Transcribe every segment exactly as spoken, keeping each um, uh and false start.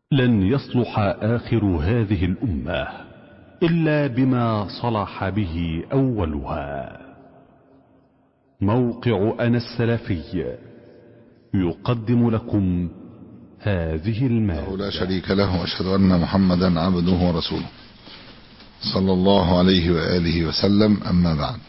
لن يصلح آخر هذه الأمة إلا بما صلح به أولها. موقع أنا السلفي يقدم لكم هذه المادة. لا شريك له، وأشهد أن محمدا عبده ورسوله صلى الله عليه وآله وسلم. أما بعد،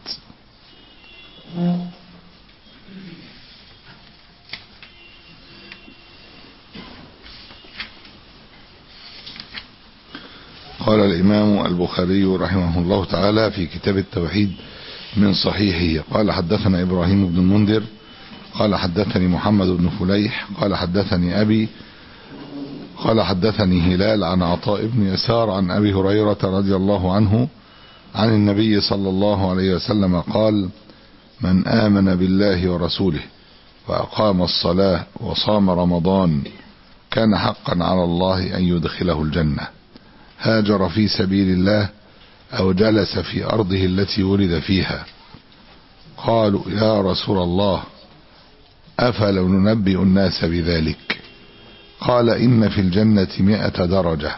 قال الإمام البخاري رحمه الله تعالى في كتاب التوحيد من صحيحه: قال حدثنا إبراهيم بن المنذر قال حدثني محمد بن فليح قال حدثني أبي قال حدثني هلال عن عطاء بن يسار عن أبي هريرة رضي الله عنه عن النبي صلى الله عليه وسلم قال: من آمن بالله ورسوله وأقام الصلاة وصام رمضان كان حقا على الله أن يدخله الجنة، هاجر في سبيل الله أو جلس في أرضه التي ولد فيها. قالوا: يا رسول الله، أفلو ننبئ الناس بذلك؟ قال: إن في الجنة مئة درجة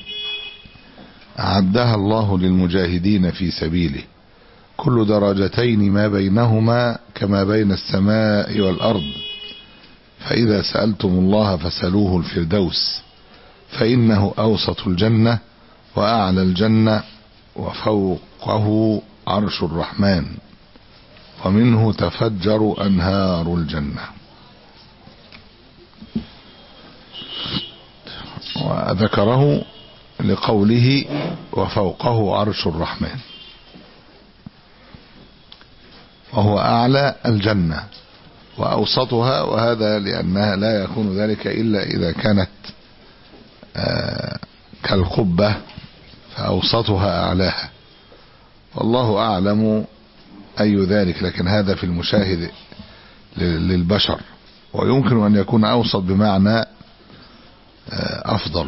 أعدها الله للمجاهدين في سبيله، كل درجتين ما بينهما كما بين السماء والأرض، فإذا سألتم الله فسألوه الفردوس، فإنه أوسط الجنة وأعلى الجنة وفوقه عرش الرحمن، ومنه تفجر أنهار الجنة. وذكره لقوله وفوقه عرش الرحمن، وهو أعلى الجنة وأوسطها، وهذا لأنها لا يكون ذلك إلا إذا كانت آه كالقبة فأوسطها أعلاها، والله أعلم أي ذلك، لكن هذا في المشاهد للبشر، ويمكن أن يكون أوسط بمعنى آه أفضل.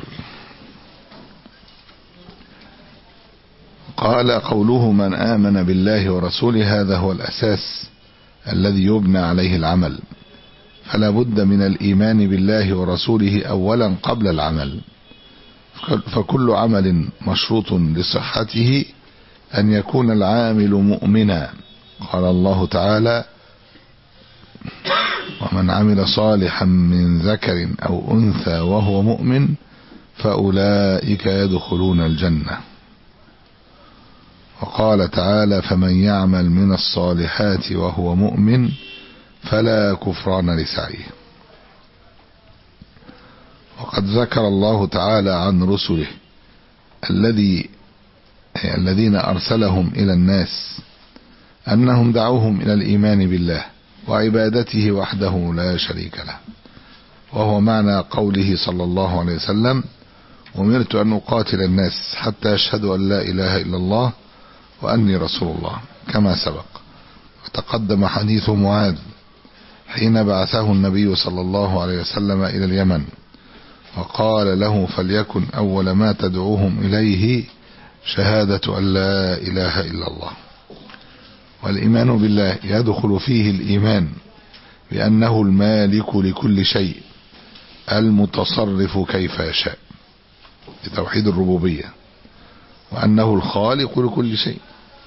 قال: قوله من آمن بالله ورسوله هذا هو الأساس الذي يبنى عليه العمل، فلا بد من الإيمان بالله ورسوله أولا قبل العمل، فكل عمل مشروط لصحته أن يكون العامل مؤمنا. قال الله تعالى: ومن عمل صالحا من ذكر أو أنثى وهو مؤمن فأولئك يدخلون الجنة. وقال تعالى: فمن يعمل من الصالحات وهو مؤمن فلا كفران لسعيه. وقد ذكر الله تعالى عن رسله الذي الذين أرسلهم إلى الناس أنهم دعوهم إلى الإيمان بالله وعبادته وحده لا شريك له، وهو معنى قوله صلى الله عليه وسلم: أمرت أن أقاتل الناس حتى يشهدوا أن لا إله إلا الله وأني رسول الله، كما سبق. وتقدم حديث معاذ حين بعثه النبي صلى الله عليه وسلم إلى اليمن وقال له: فليكن أول ما تدعوهم إليه شهادة أن لا إله إلا الله. والإيمان بالله يدخل فيه الإيمان بأنه المالك لكل شيء المتصرف كيف يشاء بتوحيد الربوبية، وأنه الخالق لكل شيء،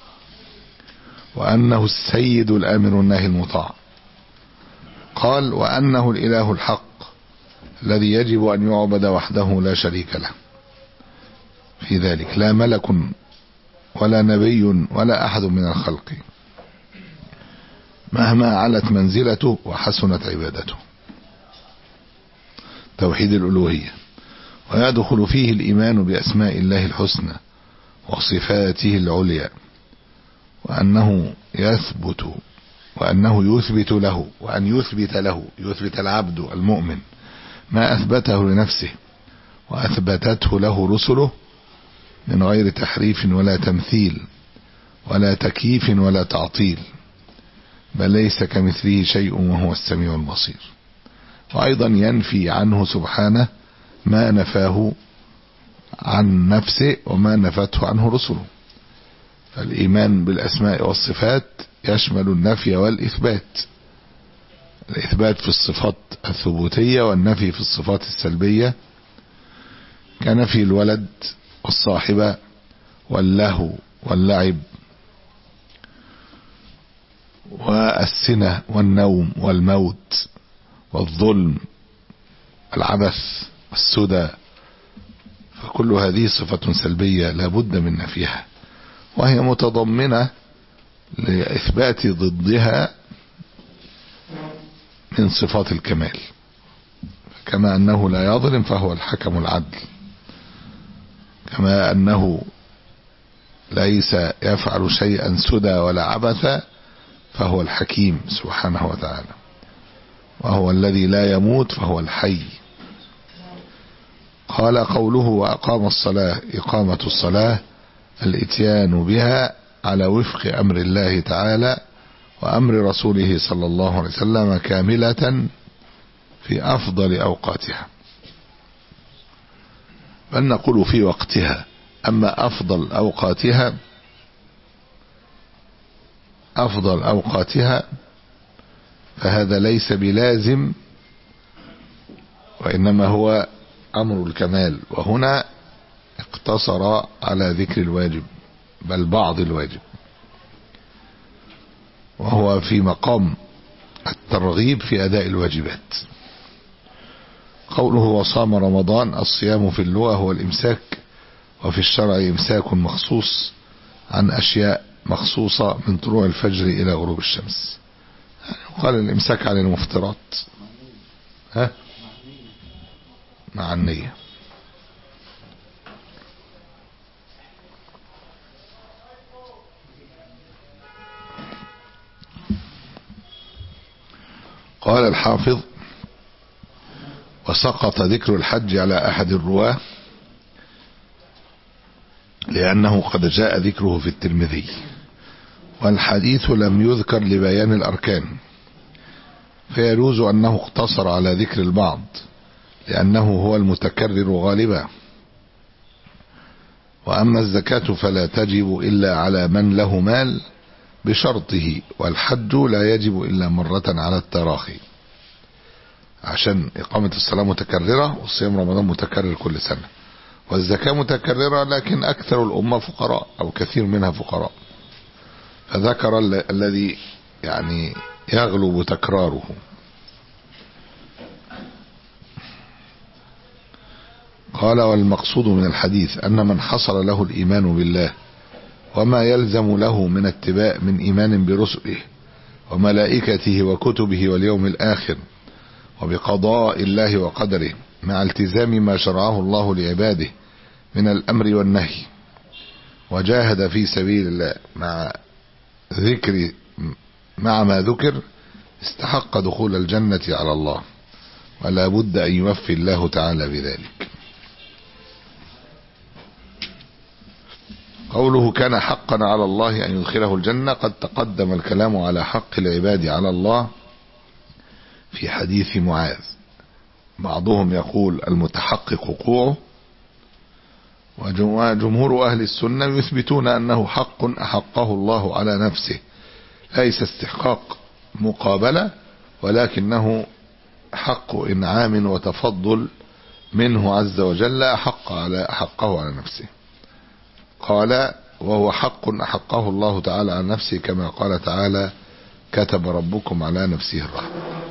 وأنه السيد الآمر الناهي المطاع. قال: وأنه الإله الحق الذي يجب أن يعبد وحده لا شريك له في ذلك، لا ملك ولا نبي ولا أحد من الخلق مهما علت منزلته وحسنت عبادته. توحيد الألوهية. ويدخل فيه الإيمان بأسماء الله الحسنى وصفاته العليا، وأنه يثبت وأنه يثبت له وأن يثبت له يثبت العبد المؤمن ما أثبته لنفسه وأثبتته له رسله من غير تحريف ولا تمثيل ولا تكييف ولا تعطيل، بل ليس كمثله شيء وهو السميع البصير. وأيضا ينفي عنه سبحانه ما نفاه عن نفسه وما نفته عنه رسله. فالإيمان بالأسماء والصفات يشمل النفي والإثبات، الإثبات في الصفات الثبوتية والنفي في الصفات السلبية كنفي الولد والصاحبة واللهو واللعب والسنة والنوم والموت والظلم العبث والسدى، فكل هذه صفة سلبية لا بد من نفيها، وهي متضمنة لإثبات ضدها من صفات الكمال. كما أنه لا يظلم فهو الحكم العدل، كما أنه ليس يفعل شيئا سدى ولا عبثا فهو الحكيم سبحانه وتعالى، وهو الذي لا يموت فهو الحي. قال قوله وأقام الصلاة، إقامة الصلاة الإتيان بها على وفق أمر الله تعالى وأمر رسوله صلى الله عليه وسلم كاملة في أفضل أوقاتها، بل نقول في وقتها. أما أفضل أوقاتها أفضل أوقاتها فهذا ليس بلازم، وإنما هو أمر الكمال، وهنا اقتصر على ذكر الواجب بل بعض الواجب، وهو في مقام الترغيب في أداء الواجبات. قوله وصام رمضان، الصيام في اللغة هو الإمساك، وفي الشرع إمساك مخصوص عن أشياء مخصوصة من طلوع الفجر إلى غروب الشمس. يعني قال الإمساك عن المفطرات ها مع النية. قال الحافظ وسقط ذكر الحج على أحد الرواه لأنه قد جاء ذكره في الترمذي، والحديث لم يذكر لبيان الأركان، فيجوز أنه اقتصر على ذكر البعض لأنه هو المتكرر غالبا. وأما الزكاة فلا تجب إلا على من له مال بشرطه، والحج لا يجب إلا مرة على التراخي، عشان إقامة الصلاة متكررة والصيام رمضان متكرر كل سنة، والزكاة متكررة لكن أكثر الأمة فقراء أو كثير منها فقراء، فذكر الذي يعني يغلب تكراره. قال والمقصود من الحديث أن من حصل له الإيمان بالله وما يلزم له من اتباع من إيمان برسله وملائكته وكتبه واليوم الآخر وبقضاء الله وقدره مع التزام ما شرعه الله لعباده من الأمر والنهي، وجاهد في سبيل الله مع ذكر مع ما ذكر، استحق دخول الجنة على الله، ولا بد أن يوفي الله تعالى بذلك. قوله كان حقا على الله أن يدخله الجنة، قد تقدم الكلام على حق العباد على الله في حديث معاذ. بعضهم يقول المتحقق وقوعه، وجمهور أهل السنة يثبتون أنه حق أحقه الله على نفسه، ليس استحقاق مقابلة ولكنه حق إنعام وتفضل منه عز وجل أحق على أحقه على نفسه. قال وهو حق أحقه الله تعالى على نفسه كما قال تعالى كتب ربكم على نفسه الرحمة.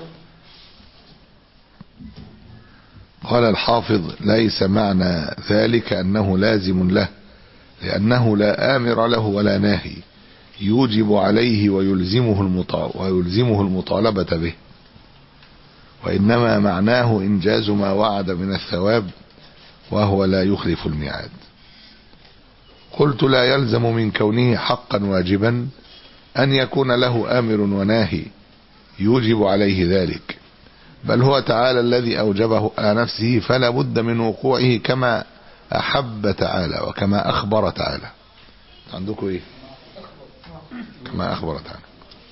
قال الحافظ ليس معنى ذلك أنه لازم له، لأنه لا آمر له ولا ناهي يوجب عليه ويلزمه ويلزمه المطالبة به، وإنما معناه إنجاز ما وعد من الثواب وهو لا يخلف الميعاد. قلت لا يلزم من كونه حقا واجبا أن يكون له آمر وناهي يوجب عليه ذلك، بل هو تعالى الذي أوجبه على نفسه فلا بد من وقوعه كما أحب تعالى وكما أخبر تعالى. عندكم إيه؟ كما أخبر تعالى.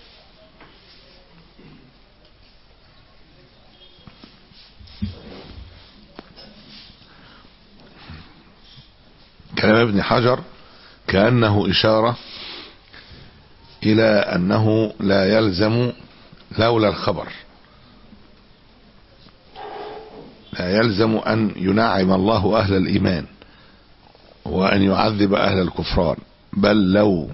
كلام ابن حجر كأنه إشارة إلى أنه لا يلزم لولا الخبر، لا يلزم أن ينعم الله أهل الإيمان وأن يعذب أهل الكفران، بل لو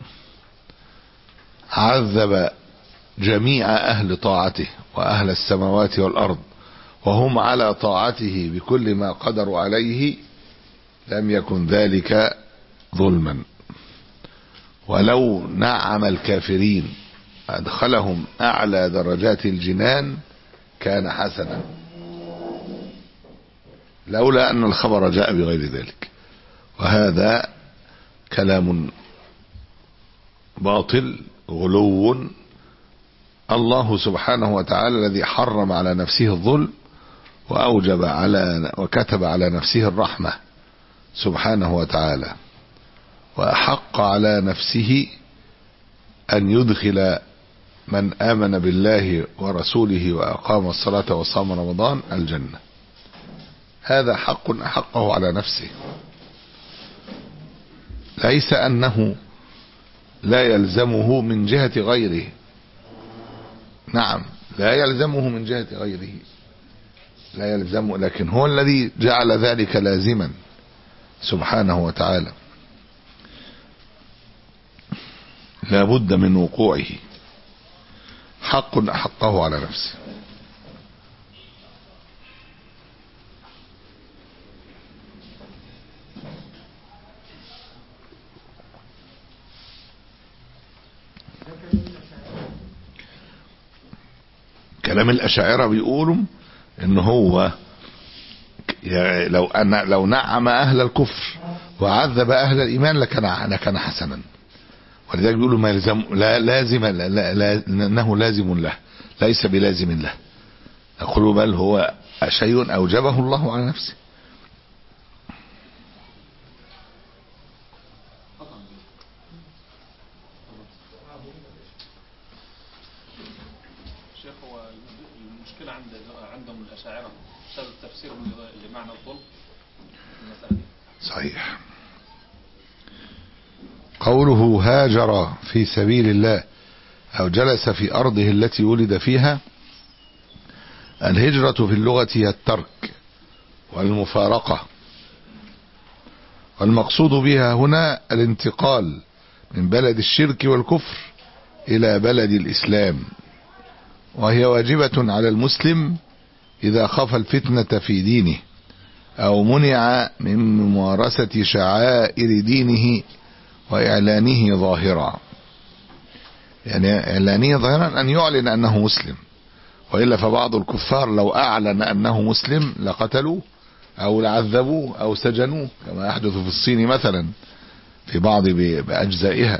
عذب جميع أهل طاعته وأهل السماوات والأرض وهم على طاعته بكل ما قدروا عليه لم يكن ذلك ظلما. ولو نعم الكافرين أدخلهم أعلى درجات الجنان كان حسنا، لولا أن الخبر جاء بغير ذلك. وهذا كلام باطل غلو. الله سبحانه وتعالى الذي حرم على نفسه الظلم وأوجب على وكتب على نفسه الرحمة سبحانه وتعالى، وأحق على نفسه أن يدخل من آمن بالله ورسوله وأقام الصلاة وصام رمضان الجنة. هذا حق أحقه على نفسه، ليس أنه لا يلزمه من جهة غيره. نعم لا يلزمه من جهة غيره، لا يلزمه، لكن هو الذي جعل ذلك لازما سبحانه وتعالى، لا بد من وقوعه. حق أحقه على نفسه. كلام الأشاعرة بيقولوا إن هو لو أن لو نعم أهل الكفر وعذب أهل الإيمان لكان لكان حسنا، ولذلك بيقولوا ما يلزم لا لازم لا لا لا انه لازم له، ليس بلازم له. يقولوا بل هو شيء أوجبه الله على نفسه. شيخ هو المشكلة عند عندهم الأشاعرة بسبب التفسير لمعنى الظلم المسألة دي. صحيح. قوله هاجر في سبيل الله أو جلس في أرضه التي ولد فيها، الهجرة في اللغة هي الترك والمفارقة، والمقصود بها هنا الانتقال من بلد الشرك والكفر إلى بلد الإسلام، وهي واجبة على المسلم إذا خاف الفتنة في دينه أو منع من ممارسة شعائر دينه وإعلانه ظاهرا. يعني إعلانه ظاهرا أن يعلن أنه مسلم، وإلا فبعض الكفار لو أعلن أنه مسلم لقتلوه أو لعذبوه أو سجنوه، كما يحدث في الصين مثلا في بعض بأجزائها.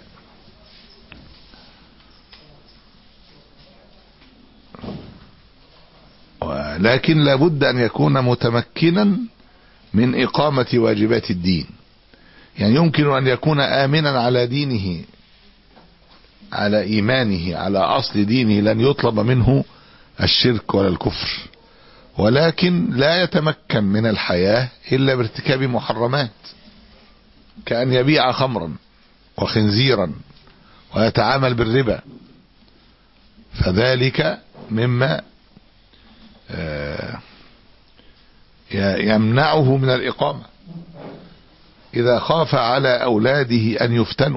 ولكن لابد أن يكون متمكنا من إقامة واجبات الدين، يعني يمكن أن يكون آمنا على دينه، على إيمانه، على أصل دينه، لن يطلب منه الشرك ولا الكفر، ولكن لا يتمكن من الحياة إلا بارتكاب محرمات، كأن يبيع خمرا وخنزيرا ويتعامل بالربا، فذلك مما يمنعه من الإقامة إذا خاف على أولاده أن يفتنوا.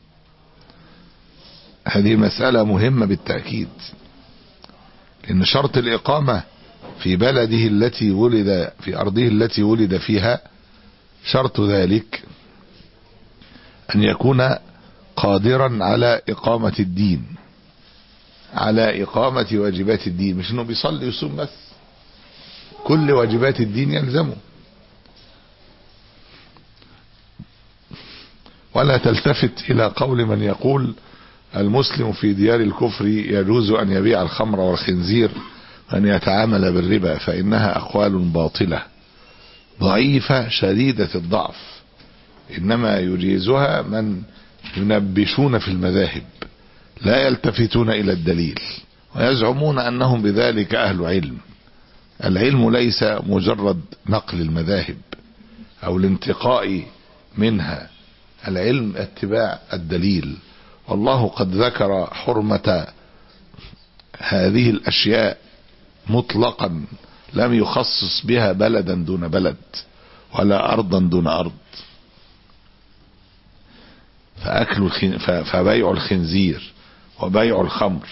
هذه مسألة مهمة بالتأكيد، لأن شرط الإقامة في بلده التي ولد في أرضه التي ولد فيها، شرط ذلك أن يكون قادرا على إقامة الدين، على إقامة واجبات الدين، مش أنه بيصلي ويصوم بس، كل واجبات الدين يلزمه. ولا تلتفت إلى قول من يقول المسلم في ديار الكفر يجوز أن يبيع الخمر والخنزير وأن يتعامل بالربا، فإنها أقوال باطلة ضعيفة شديدة الضعف، إنما يجيزها من ينبشون في المذاهب لا يلتفتون إلى الدليل ويزعمون أنهم بذلك أهل علم. العلم ليس مجرد نقل المذاهب أو الانتقاء منها، العلم اتباع الدليل. والله قد ذكر حرمة هذه الأشياء مطلقا لم يخصص بها بلدا دون بلد ولا أرضا دون أرض. فأكل الخن... فبيع الخنزير وبيع الخمر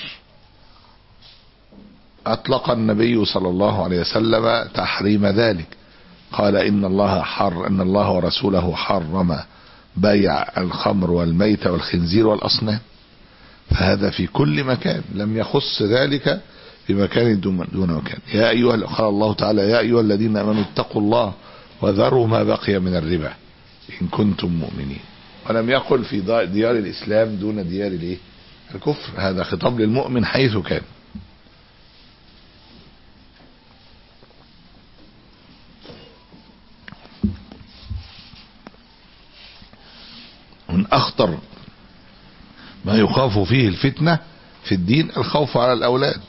أطلق النبي صلى الله عليه وسلم تحريم ذلك، قال إن الله حر إن الله ورسوله حرم بيع الخمر والميت والخنزير والأصنام. فهذا في كل مكان، لم يخص ذلك بمكان دون مكان. يا أيها قال الله تعالى يا أيها الذين آمنوا اتقوا الله وذروا ما بقي من الربا إن كنتم مؤمنين. ولم يقل في ديار الإسلام دون ديار الايه الكفر. هذا خطاب للمؤمن حيث كان. من أخطر ما يخاف فيه الفتنة في الدين الخوف على الأولاد.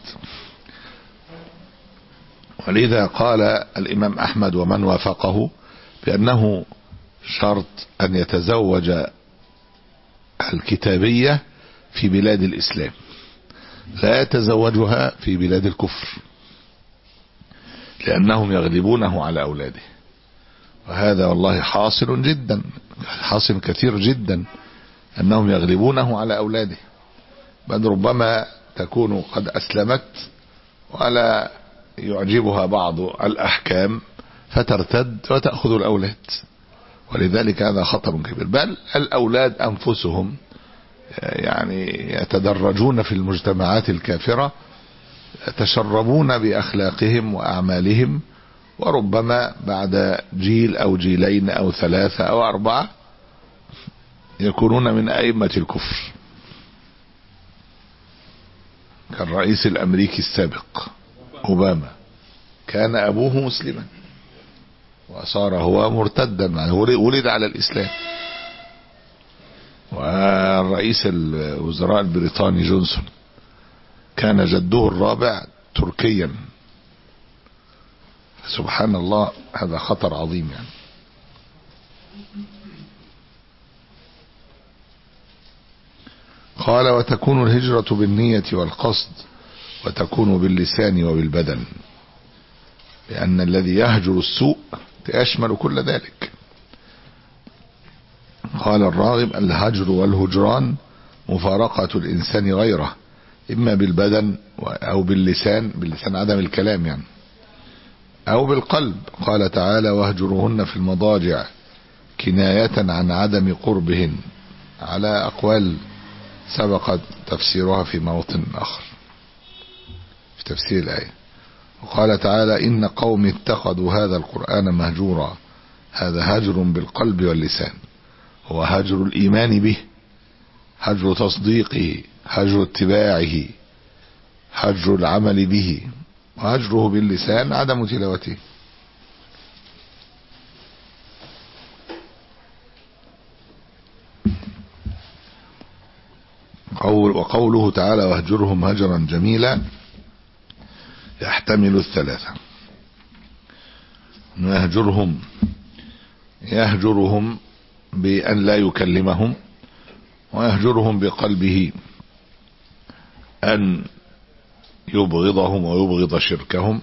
ولذا قال الإمام أحمد ومن وافقه بأنه شرط أن يتزوج الكتابية في بلاد الإسلام، لا يتزوجها في بلاد الكفر، لأنهم يغلبونه على أولاده. وهذا والله حاصل جدا، حاصل كثير جدا، أنهم يغلبونه على أولاده، بل ربما تكون قد أسلمت ولا يعجبها بعض الأحكام فترتد وتأخذ الأولاد. ولذلك هذا خطر كبير. بل الأولاد أنفسهم يعني يتدرجون في المجتمعات الكافرة، يتشربون بأخلاقهم وأعمالهم، وربما بعد جيل أو جيلين أو ثلاثة أو أربعة يكونون من أئمة الكفر، كالرئيس الأمريكي السابق أوباما، كان أبوه مسلما وصار هو مرتدا، ولد على الإسلام. والرئيس الوزراء البريطاني جونسون كان جده الرابع تركيا. سبحان الله، هذا خطر عظيم يعني. قال وتكون الهجرة بالنية والقصد وتكون باللسان وبالبدن، لأن الذي يهجر السوء يشمل كل ذلك. قال الراغب الهجر والهجران مفارقة الإنسان غيره، إما بالبدن أو باللسان، باللسان عدم الكلام يعني، أو بالقلب. قال تعالى واهجرهن في المضاجع كناية عن عدم قربهن، على أقوال سبق تفسيرها في موطن آخر في تفسير الآية. وقال تعالى إن قوم اتخذوا هذا القرآن مهجورا، هذا هجر بالقلب واللسان، هو هجر الإيمان به، هجر تصديقه، هجر اتباعه، هجر العمل به. وهجره باللسان عدم تلاوته. قول وقوله تعالى واهجرهم هجرا جميلا يحتمل الثلاثة. يهجرهم يهجرهم بأن لا يكلمهم، ويهجرهم بقلبه أن يبغضهم ويبغض شركهم.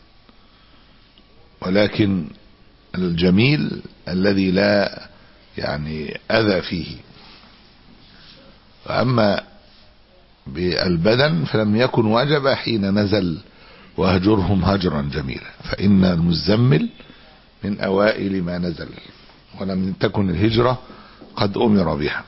ولكن الجميل الذي لا يعني أذى فيه. وأما بالبدن فلم يكن وجب حين نزل وهجرهم هجرا جميلا، فإن المزمل من أوائل ما نزل، ولم تكن الهجرة قد أمر بها.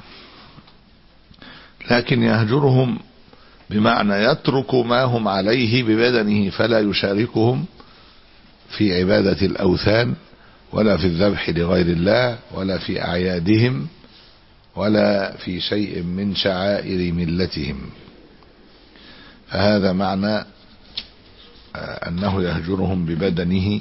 لكن يهجرهم بمعنى يترك ما هم عليه ببدنه، فلا يشاركهم في عبادة الأوثان ولا في الذبح لغير الله ولا في أعيادهم ولا في شيء من شعائر ملتهم. فهذا معنى أنه يهجرهم ببدنه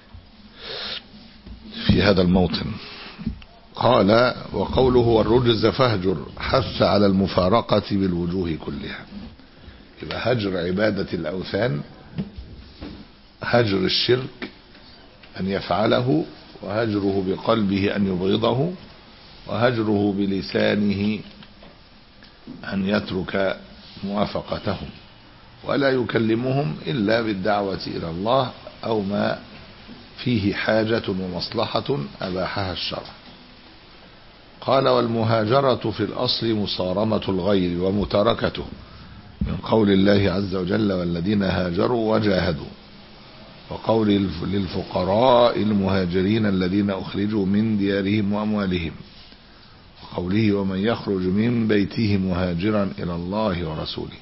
في هذا الموطن. قال وقوله والرجز فاهجر حث على المفارقة بالوجوه كلها. يبقى هجر عبادة الأوثان، هجر الشرك أن يفعله، وهجره بقلبه أن يبغضه، وهجره بلسانه أن يترك موافقتهم، ولا يكلمهم إلا بالدعوة إلى الله أو ما فيه حاجة ومصلحة أباحها الشرع. قال والمهاجرة في الأصل مصارمة الغير ومتاركته، من قول الله عز وجل والذين هاجروا وجاهدوا، وقول للفقراء المهاجرين الذين أخرجوا من ديارهم وأموالهم، وقوله ومن يخرج من بيته مهاجرا إلى الله ورسوله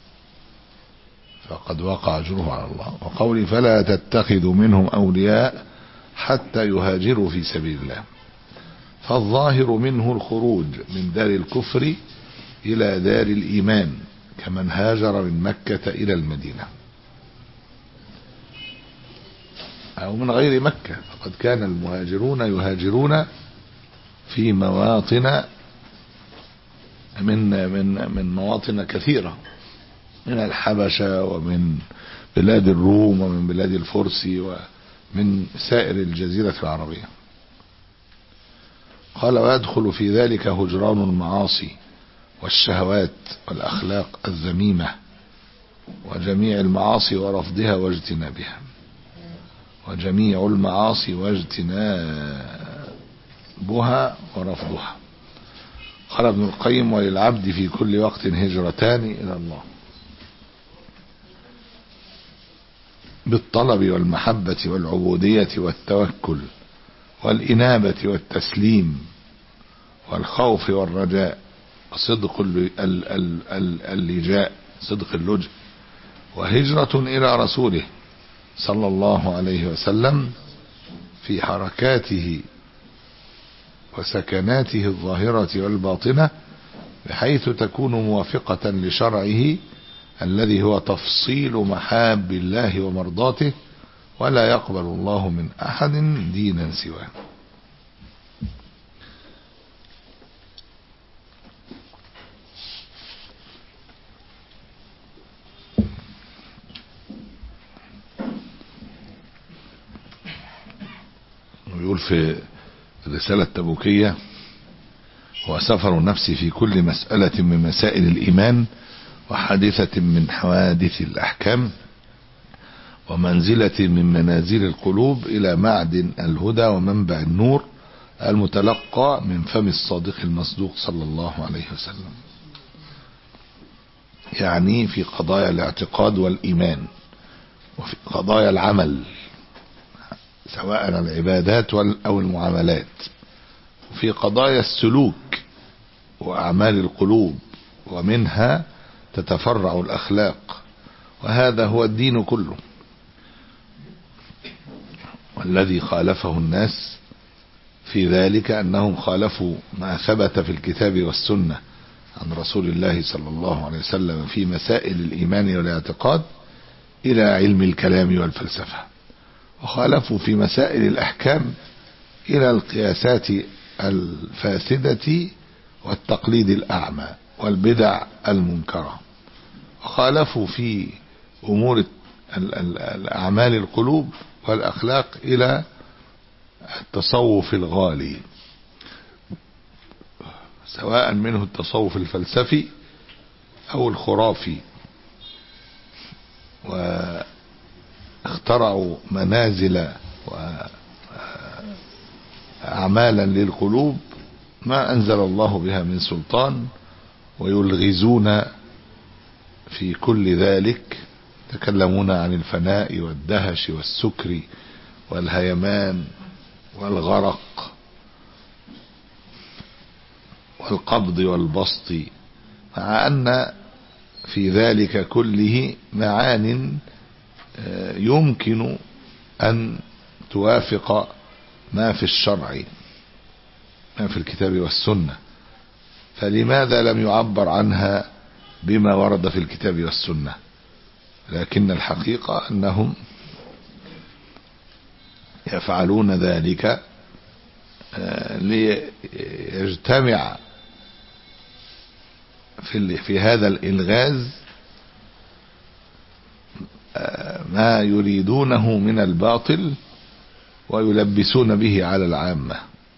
فقد وقع أجره على الله، وقول فلا تتخذوا منهم أولياء حتى يهاجروا في سبيل الله. فالظاهر منه الخروج من دار الكفر إلى دار الإيمان كمن هاجر من مكة إلى المدينة أو من غير مكة، فقد كان المهاجرون يهاجرون في مواطن من من من مواطن كثيرة، من الحبشة ومن بلاد الروم ومن بلاد الفرس ومن سائر الجزيرة العربية. قال ويدخل في ذلك هجران المعاصي والشهوات والأخلاق الذميمة وجميع المعاصي ورفضها واجتنابها، وجميع المعاصي واجتنابها ورفضها. قال ابن القيم وللعبد في كل وقت هجرتان إلى الله بالطلب والمحبة والعبودية والتوكل والإنابة والتسليم والخوف والرجاء وصدق اللجاء صدق اللجأ، وهجرة إلى رسوله صلى الله عليه وسلم في حركاته وسكناته الظاهرة والباطنة بحيث تكون موافقة لشرعه الذي هو تفصيل محاب الله ومرضاته، ولا يقبل الله من أحد دينا سواه. ويقول في الرسالة التبوكية وسفر النفس في كل مسألة من مسائل الإيمان وحادثة من حوادث الأحكام ومنزلة من منازل القلوب إلى معدن الهدى ومنبع النور المتلقى من فم الصادق المصدوق صلى الله عليه وسلم، يعني في قضايا الاعتقاد والإيمان وفي قضايا العمل سواء العبادات أو المعاملات، وفي قضايا السلوك وأعمال القلوب، ومنها تتفرع الأخلاق، وهذا هو الدين كله. والذي خالفه الناس في ذلك أنهم خالفوا ما ثبت في الكتاب والسنة عن رسول الله صلى الله عليه وسلم في مسائل الإيمان والاعتقاد إلى علم الكلام والفلسفة، وخالفوا في مسائل الأحكام إلى القياسات الفاسدة والتقليد الأعمى والبدع المنكرة، وخالفوا في أمور الأعمال القلوب والأخلاق إلى التصوف الغالي، سواء منه التصوف الفلسفي أو الخرافي، واخترعوا منازل وأعمالا للقلوب ما أنزل الله بها من سلطان، ويلغزون في كل ذلك، يتكلمون عن الفناء والدهش والسكر والهيمان والغرق والقبض والبسط، مع أن في ذلك كله معان يمكن أن توافق ما في الشرع ما في الكتاب والسنة، فلماذا لم يعبر عنها بما ورد في الكتاب والسنة؟ لكن الحقيقة أنهم يفعلون ذلك ليجتمع في في هذا الإلغاز ما يريدونه من الباطل ويلبسون به على العامة.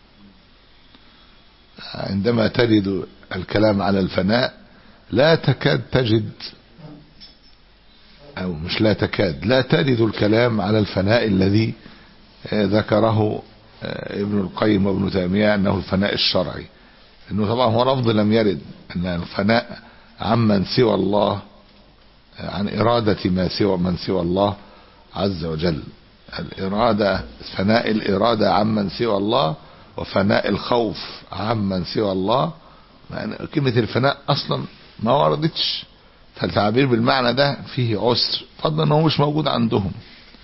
عندما تجد الكلام على الفناء لا تكاد تجد أو مش لا تكاد، لا تجد الكلام على الفناء الذي ذكره ابن القيم وابن تيمية أنه الفناء الشرعي، إنه طبعا هو لفظ لم يرد أن الفناء عمن سوى الله، عن إرادة ما سوى من سوى الله عز وجل. الإرادة فناء الإرادة عمن سوى الله، وفناء الخوف عمن سوى الله. يعني كلمة الفناء أصلا ما وردتش، فالتعبير بالمعنى ده فيه عسر، فضلا أنه مش موجود عندهم.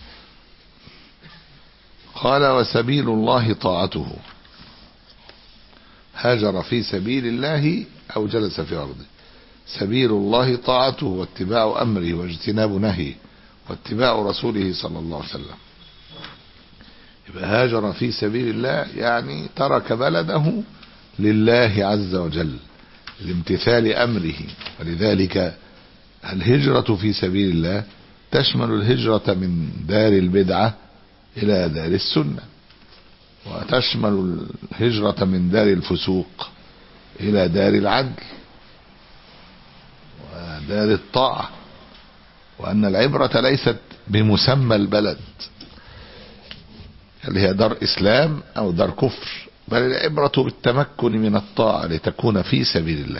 قال وسبيل الله طاعته، هاجر في سبيل الله أو جلس في أرضه. سبيل الله طاعته واتباع أمره واجتناب نهيه واتباع رسوله صلى الله عليه وسلم. يبقى هاجر في سبيل الله يعني ترك بلده لله عز وجل لامتثال أمره. ولذلك الهجرة في سبيل الله تشمل الهجرة من دار البدعة إلى دار السنة، وتشمل الهجرة من دار الفسوق إلى دار العدل ودار الطاعة. وأن العبرة ليست بمسمى البلد اللي هي دار إسلام أو دار كفر، بل العبرة بالتمكن من الطاعة لتكون في سبيل الله.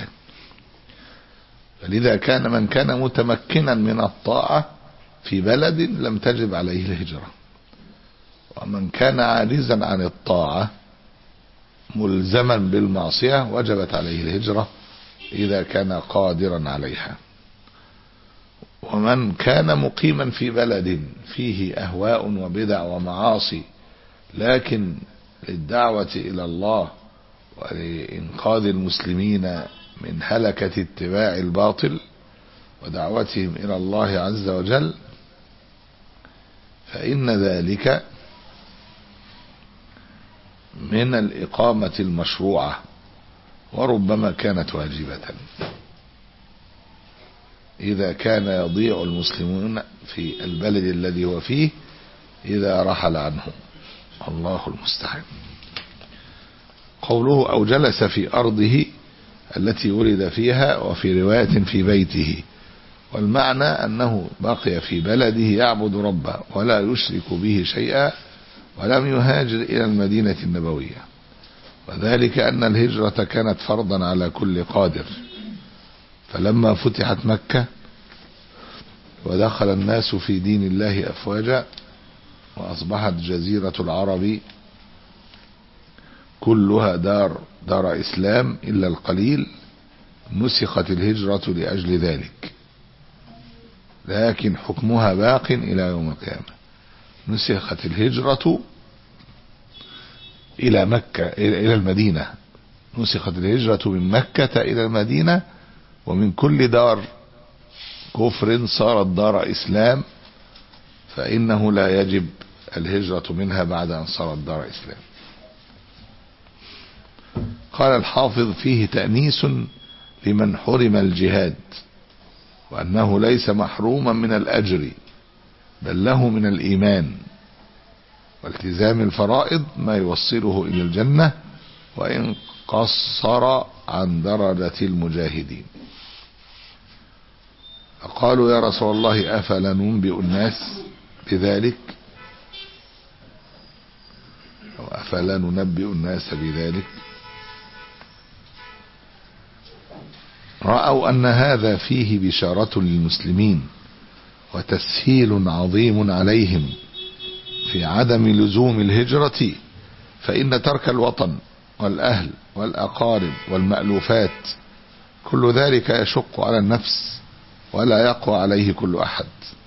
فلذا كان من كان متمكنا من الطاعة في بلد لم تجب عليه الهجرة، ومن كان عاجزا عن الطاعة ملزما بالمعصية وجبت عليه الهجرة إذا كان قادرا عليها. ومن كان مقيما في بلد فيه أهواء وبدع ومعاصي لكن للدعوة إلى الله ولإنقاذ المسلمين من هلكة اتباع الباطل ودعوتهم إلى الله عز وجل، فإن ذلك من الإقامة المشروعة وربما كانت واجبة إذا كان يضيع المسلمون في البلد الذي هو فيه إذا رحل عنه. الله المستعان. قوله أو جلس في أرضه التي ولد فيها، وفي رواية في بيته، والمعنى أنه بقي في بلده يعبد ربه ولا يشرك به شيئا ولم يهاجر إلى المدينة النبوية. وذلك أن الهجرة كانت فرضا على كل قادر، فلما فتحت مكة ودخل الناس في دين الله أفواجا وأصبحت جزيرة العرب كلها دار دار إسلام إلا القليل، نسخت الهجرة لأجل ذلك، لكن حكمها باق إلى يوم القيامة. نسخت الهجرة إلى مكة إلى المدينة، نسخت الهجرة من مكة إلى المدينة، ومن كل دار كفر صارت دار إسلام، فإنه لا يجب الهجرة منها بعد أن صارت دار إسلام. قال الحافظ فيه تأنيس لمن حرم الجهاد، وأنه ليس محروما من الأجر بل له من الإيمان والتزام الفرائض ما يوصله إلى الجنة وإن قصر عن درجة المجاهدين. فقالوا يا رسول الله أفلا ننبئ الناس بذلك، أو أفلا ننبئ الناس بذلك؟ رأوا أن هذا فيه بشارة للمسلمين وتسهيل عظيم عليهم في عدم لزوم الهجرة، فإن ترك الوطن والأهل والأقارب والمألوفات كل ذلك يشق على النفس ولا يقوى عليه كل أحد.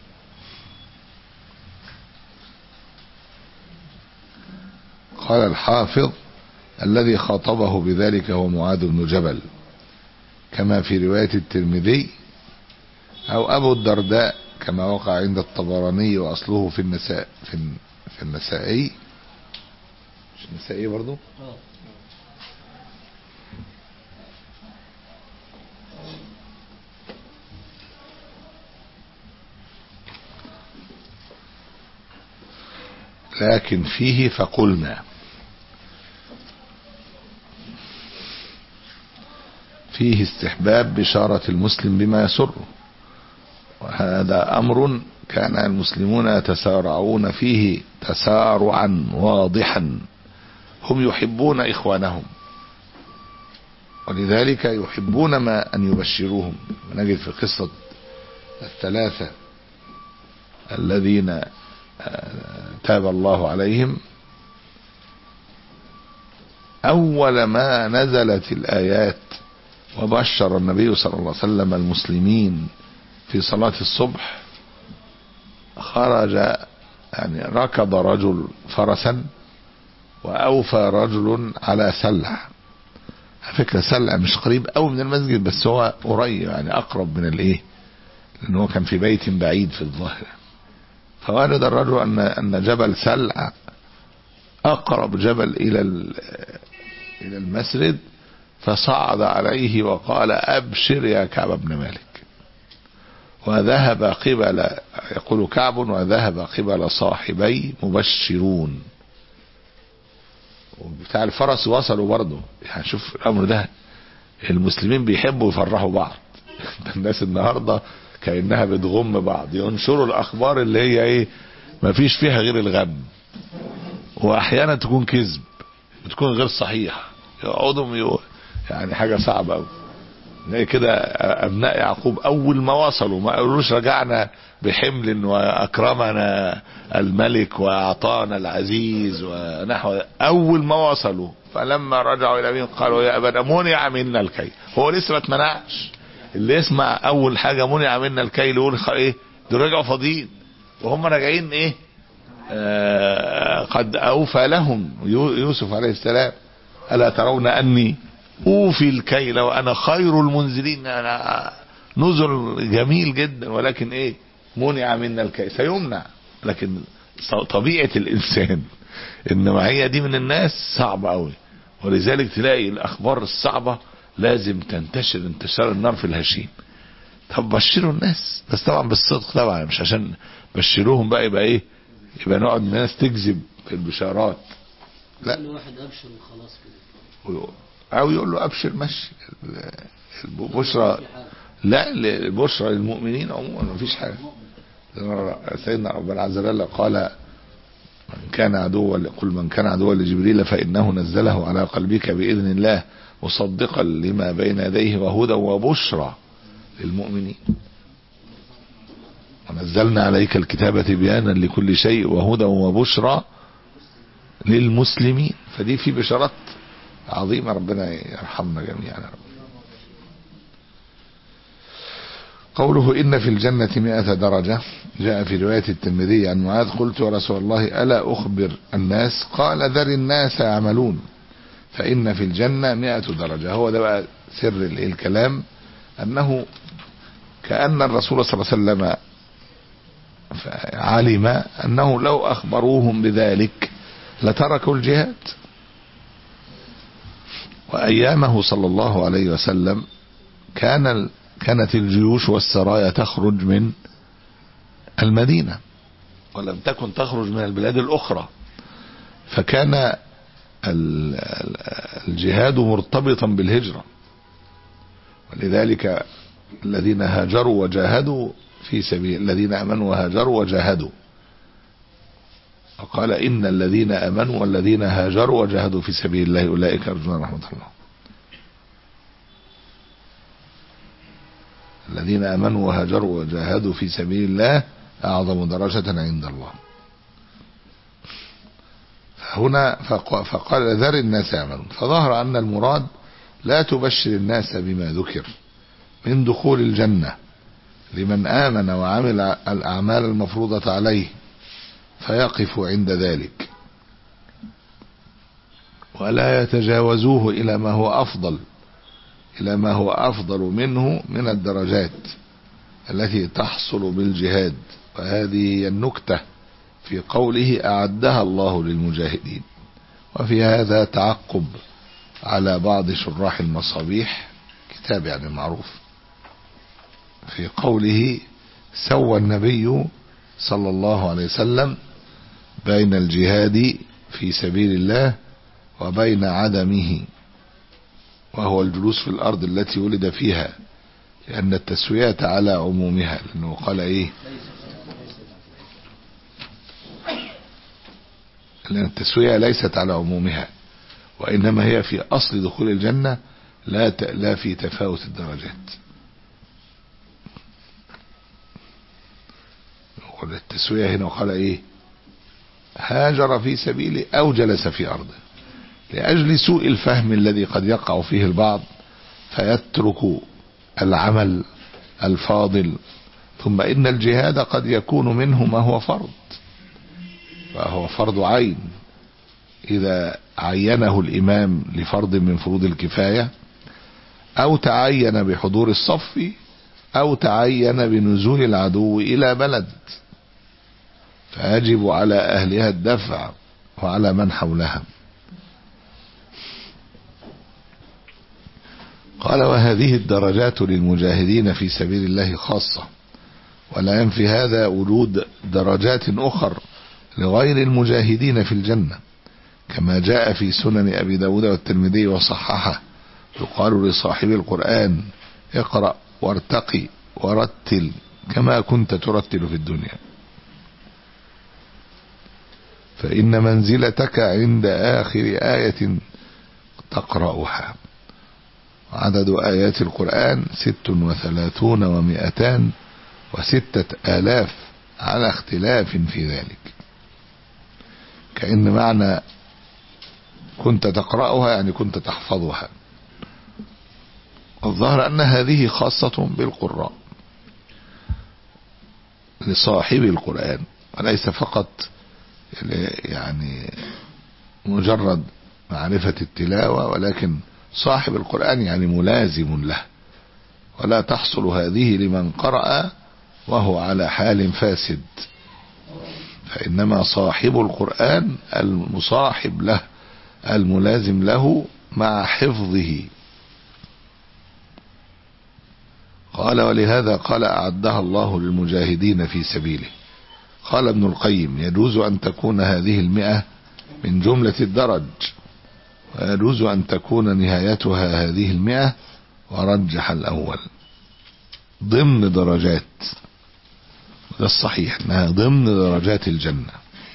قال الحافظ الذي خاطبه بذلك هو معاذ بن جبل، كما في رواية الترمذي، أو أبو الدرداء كما وقع عند الطبراني وأصله في النساء في في النسائي. مش النسائي برضو؟ لكن فيه فقلنا، فيه استحباب بشارة المسلم بما يسره، هذا أمر كان المسلمون يتسارعون فيه تسارعا واضحا، هم يحبون إخوانهم ولذلك يحبون ما أن يبشروهم. نجد في قصة الثلاثة الذين تاب الله عليهم، أول ما نزلت الآيات وبشر النبي صلى الله عليه وسلم المسلمين في صلاة الصبح، خرج يعني ركض رجل فرسا وأوفى رجل على سلع. على فكرة سلع مش قريب أوي من المسجد، بس هو قريب يعني أقرب من الإيه، لأنه كان في بيت بعيد في الظاهر. فوجد الرجل أن أن جبل سلع أقرب جبل إلى إلى المسجد، فصعد عليه وقال: أبشر يا كعب بن مالك. وذهب قبل، يقول كعب: وذهب قبل صاحبي مبشرون. وبتاع الفرس وصلوا برضه. يعني شوف الأمر ده، المسلمين بيحبوا يفرحوا بعض. الناس النهارده كأنها بتغم بعض، ينشروا الأخبار اللي هي إيه، ما فيش فيها غير الغم، وأحيانا تكون كذب، بتكون غير صحيح، يقعدوا يعني حاجة صعبة أوي. زي كده أبناء يعقوب أول ما وصلوا ما قالوش رجعنا بحمل وأكرمنا الملك وأعطانا العزيز ونحو. أول ما وصلوا فلما رجعوا إلى أبيهم قالوا: يا أبانا منع منا الكيل. هو لسه ما اتمنعش، اللي يسمع أول حاجة منع منا الكيل يقول إيه، دول رجعوا فاضيين، وهم راجعين إيه، آه قد أوفى لهم يوسف عليه السلام: ألا ترون أني أوفي الكيل وأنا خير المنزلين. أنا نزل جميل جدا، ولكن إيه، منع منا الكيل. سيمنع، لكن طبيعة الإنسان النوعية دي من الناس صعبة أوي، ولذلك تلاقي الأخبار الصعبة لازم تنتشر انتشار النار في الهشيم. طب بشروا الناس، بس طبعا بالصدق طبعا، مش عشان بشروهم بقى يبقى إيه، يبقى نقعد الناس تكذب في البشارات. لا، كل واحد أبشر وخلاص كده، او يقول له ابشر مشي البشرى. لا، البشرى للمؤمنين عموما ما فيش حاجه. سيدنا ربنا عز وجل قال: من كان عدوا قل من كان عدوا لجبريل فانه نزله على قلبك باذن الله مصدقا لما بين يديه وهدى وبشرى للمؤمنين. ونزلنا عليك الكتاب تبيانا لكل شيء وهدى وبشرى للمسلمين. فدي في بشارات عظيمة، ربنا يرحمنا جميعا. قوله: إن في الجنة مئة درجة، جاء في رواية الترمذي عن معاذ: قلت: يا رسول الله ألا أخبر الناس؟ قال: ذر الناس يعملون فإن في الجنة مئة درجة. هو ده بقى سر الكلام، أنه كأن الرسول صلى الله عليه وسلم علم أنه لو أخبروهم بذلك لتركوا الجهاد. وأيامه صلى الله عليه وسلم كان كانت الجيوش والسرايا تخرج من المدينة ولم تكن تخرج من البلاد الأخرى، فكان الجهاد مرتبطا بالهجرة. ولذلك الذين هاجروا وجاهدوا في سبيل، الذين آمنوا وهاجروا وجاهدوا، وقال: إن الذين آمنوا والذين هاجروا وجاهدوا في سبيل الله أولئك يرجون رحمة الله. الذين آمنوا وهاجروا وجاهدوا في سبيل الله أعظم درجة عند الله. هنا فقال: ذر الناس يعملون. فظهر أن المراد لا تبشر الناس بما ذكر من دخول الجنة لمن آمن وعمل الأعمال المفروضة عليه، فيقف عند ذلك ولا يتجاوزوه إلى ما هو أفضل إلى ما هو أفضل منه من الدرجات التي تحصل بالجهاد. وهذه هي النكتة في قوله: أعدها الله للمجاهدين. وفي هذا تعقب على بعض شراح المصابيح، كتاب يعني معروف، في قوله: سوى النبي صلى الله عليه وسلم بين الجهاد في سبيل الله وبين عدمه، وهو الجلوس في الأرض التي ولد فيها لأن التسوية على عمومها، لأنه قال إيه؟ لأن التسوية ليست على عمومها، وإنما هي في أصل دخول الجنة، لا لا في تفاوت الدرجات. التسوية هنا قال إيه؟ هاجر في سبيله أو جلس في أرضه، لأجل سوء الفهم الذي قد يقع فيه البعض فيترك العمل الفاضل. ثم إن الجهاد قد يكون منه ما هو فرض، فهو فرض عين إذا عينه الإمام لفرض من فروض الكفاية، أو تعين بحضور الصف، أو تعين بنزول العدو إلى بلد، فيجب على أهلها الدفع وعلى من حولها. قال: وهذه الدرجات للمجاهدين في سبيل الله خاصة، ولا ينفي هذا وجود درجات أخر لغير المجاهدين في الجنة، كما جاء في سنن أبي داود والترمذي وصححه: يقال لصاحب القرآن: اقرأ وارتقي ورتل كما كنت ترتل في الدنيا، فإن منزلتك عند آخر آية تقرأها. عدد آيات القرآن ست وثلاثون ومئتان وستة آلاف على اختلاف في ذلك، كأن معنى كنت تقرأها يعني كنت تحفظها. الظاهر أن هذه خاصة بالقراء لصاحب القرآن، وليس فقط يعني مجرد معرفة التلاوة، ولكن صاحب القرآن يعني ملازم له، ولا تحصل هذه لمن قرأ وهو على حال فاسد، فإنما صاحب القرآن المصاحب له الملازم له مع حفظه. قال: ولهذا قال: أعدها الله للمجاهدين في سبيله. قال ابن القيم: يجوز أن تكون هذه المئة من جملة الدرج، ويجوز أن تكون نهايتها هذه المئة، ورجح الأول ضمن درجات، وده الصحيح أنها ضمن درجات الجنة.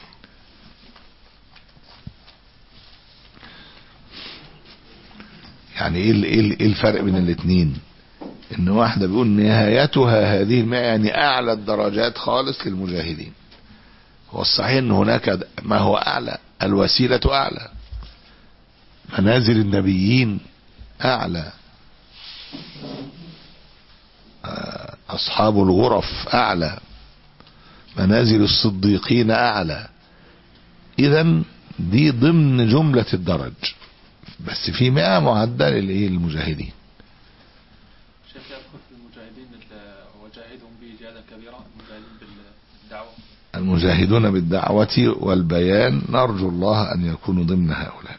يعني ايه الفرق بين الاثنين؟ ان واحدة بيقول نهايتها هذه المئة يعني اعلى الدرجات خالص للمجاهدين، هو الصحيح ان هناك ما هو اعلى، الوسيلة اعلى، منازل النبيين اعلى، اصحاب الغرف اعلى، منازل الصديقين اعلى. اذا دي ضمن جملة الدرج، بس في مئة معدة للمجاهدين. شيخ، يدخل في المجاهدين وجاهدهم بجهادا كبيرة، المجاهدين بالدعوة، المجاهدون بالدعوة والبيان، نرجو الله أن يكونوا ضمن هؤلاء.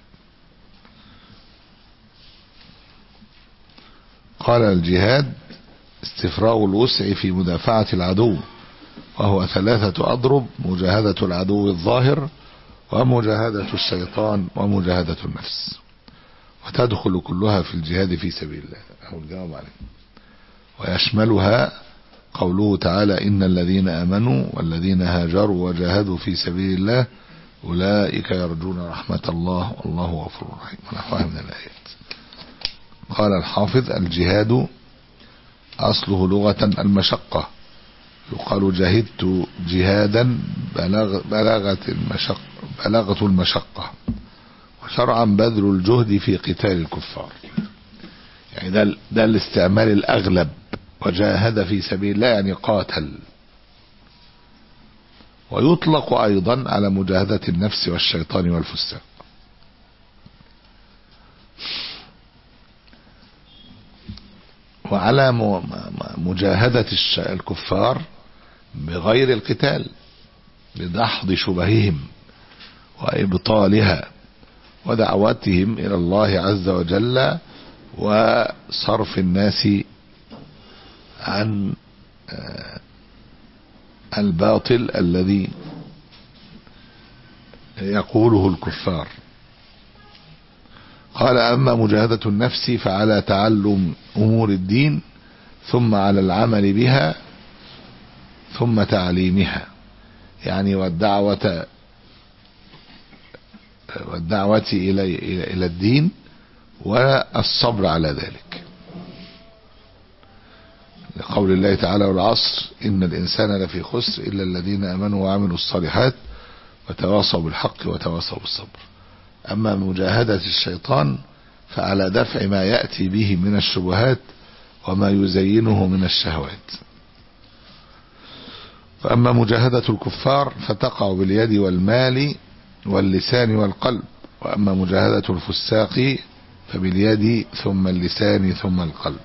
قال: الجهاد استفراغ الوسع في مدافعة العدو، وهو ثلاثة أضرب: مجاهدة العدو الظاهر، ومجاهدة الشيطان، ومجاهدة النفس، وتدخل كلها في الجهاد في سبيل الله. أو الجواب عليه. ويشملها قوله تعالى: إن الذين آمنوا والذين هاجروا وجاهدوا في سبيل الله أولئك يرجون رحمة الله والله غفور رحيم، ونحوها من الآيات. قال الحافظ: الجهاد أصله لغة المشقة، يقال جهدت جهادا بلغ بلغت المشقة بلغت المشقة، وشرعا بذل الجهد في قتال الكفار. يعني ده, ده الاستعمال الأغلب، وجاهد في سبيل الله يعني قاتل. ويطلق أيضا على مجاهدة النفس والشيطان والفساق. وعلى مجاهدة الكفار بغير القتال، بدحض شبههم وإبطالها ودعوتهم إلى الله عز وجل، وصرف الناس عن الباطل الذي يقوله الكفار. قال: أما مجاهدة النفس فعلى تعلم أمور الدين، ثم على العمل بها ثم تعليمها، يعني والدعوة والدعوة إلى إلى الدين والصبر على ذلك، لقول الله تعالى والعصر إن الإنسان لفي خسر إلا الذين آمنوا وعملوا الصالحات وتواصوا بالحق وتواصوا بالصبر. أما مجاهدة الشيطان فعلى دفع ما يأتي به من الشبهات وما يزينه من الشهوات. فأما مجاهدة الكفار فتقع باليد والمال واللسان والقلب، وأما مجاهدة الفساق فباليد ثم اللسان ثم القلب.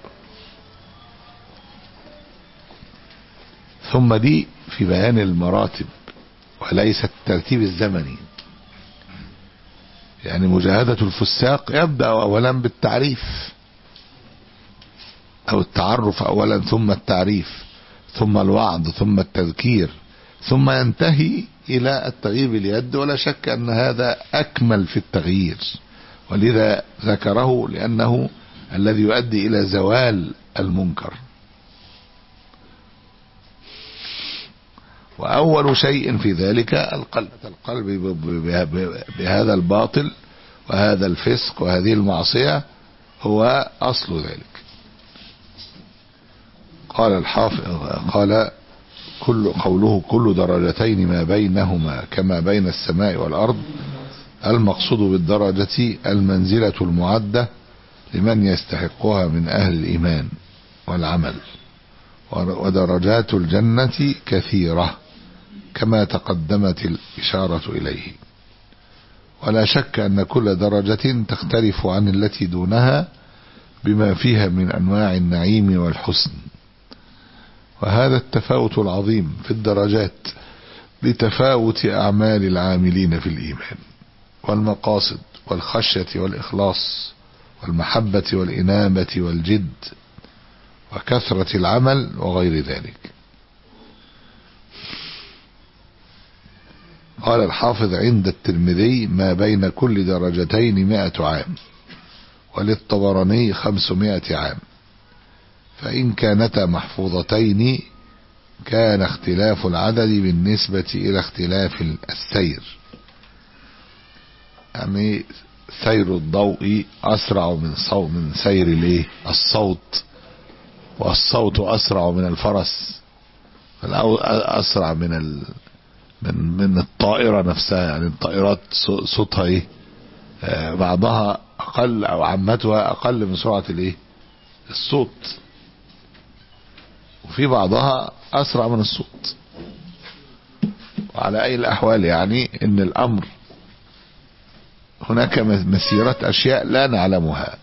ثم دي في بيان المراتب وليس الترتيب الزمني. يعني مجاهدة الفساق يبدأ أولا بالتعريف أو التعرف أولا ثم التعريف ثم الوعظ ثم التذكير ثم ينتهي إلى التغيير باليد، ولا شك أن هذا أكمل في التغيير، ولذا ذكره لأنه الذي يؤدي إلى زوال المنكر. وأول شيء في ذلك القلب، القلب بهذا الباطل وهذا الفسق وهذه المعصية هو أصل ذلك. قال الحافظ قال كل قوله كل درجتين ما بينهما كما بين السماء والأرض، المقصود بالدرجة المنزلة المعدة لمن يستحقها من أهل الإيمان والعمل، ودرجات الجنة كثيرة كما تقدمت الإشارة إليه. ولا شك أن كل درجة تختلف عن التي دونها بما فيها من أنواع النعيم والحسن، وهذا التفاوت العظيم في الدرجات بتفاوت أعمال العاملين في الإيمان والمقاصد والخشية والإخلاص والمحبة والإنابة والجد وكثرة العمل وغير ذلك. قال الحافظ عند الترمذي ما بين كل درجتين مائة عام، وللطبراني خمسمائة عام، فإن كانتا محفوظتين كان اختلاف العدد بالنسبة إلى اختلاف السير. يعني سير الضوء أسرع من صوت من سير الايه الصوت، والصوت أسرع من الفرس، أسرع من ال من من الطائرة نفسها. يعني الطائرات صوتها ايه آه بعضها أقل أو عمتها أقل من سرعة الايه الصوت، وفي بعضها أسرع من الصوت. وعلى أي الأحوال يعني إن الأمر هناك مسيرة أشياء لا نعلمها.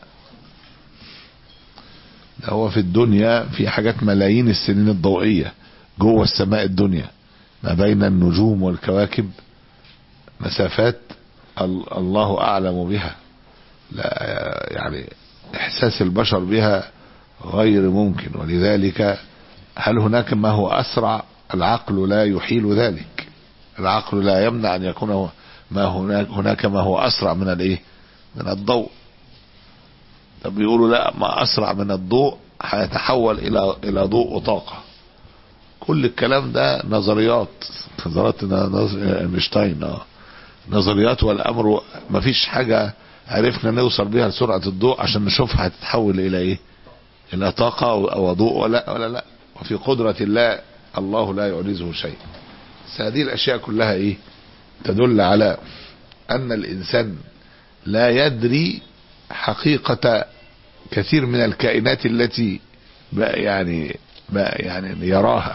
ده هو في الدنيا في حاجات ملايين السنين الضوئية جوه السماء الدنيا ما بين النجوم والكواكب، مسافات الله أعلم بها، لا يعني إحساس البشر بها غير ممكن. ولذلك هل هناك ما هو أسرع؟ العقل لا يحيل ذلك، العقل لا يمنع أن يكون ما هناك هناك ما هو أسرع من الايه من الضوء. طب بيقولوا لا، ما أسرع من الضوء هيتحول إلى إلى ضوء وطاقة. كل الكلام ده نظريات، نظريات اينشتاين، نظريات، والأمر ما فيش حاجة عرفنا نوصل بها لسرعة الضوء عشان نشوفها هتتحول إلى إيه، إلى طاقة أو ضوء ولا ولا لا. وفي قدرة الله الله لا يعجزه شيء. هذه الأشياء كلها إيه تدل على أن الإنسان لا يدري حقيقة كثير من الكائنات التي بقى يعني بقى يعني يراها.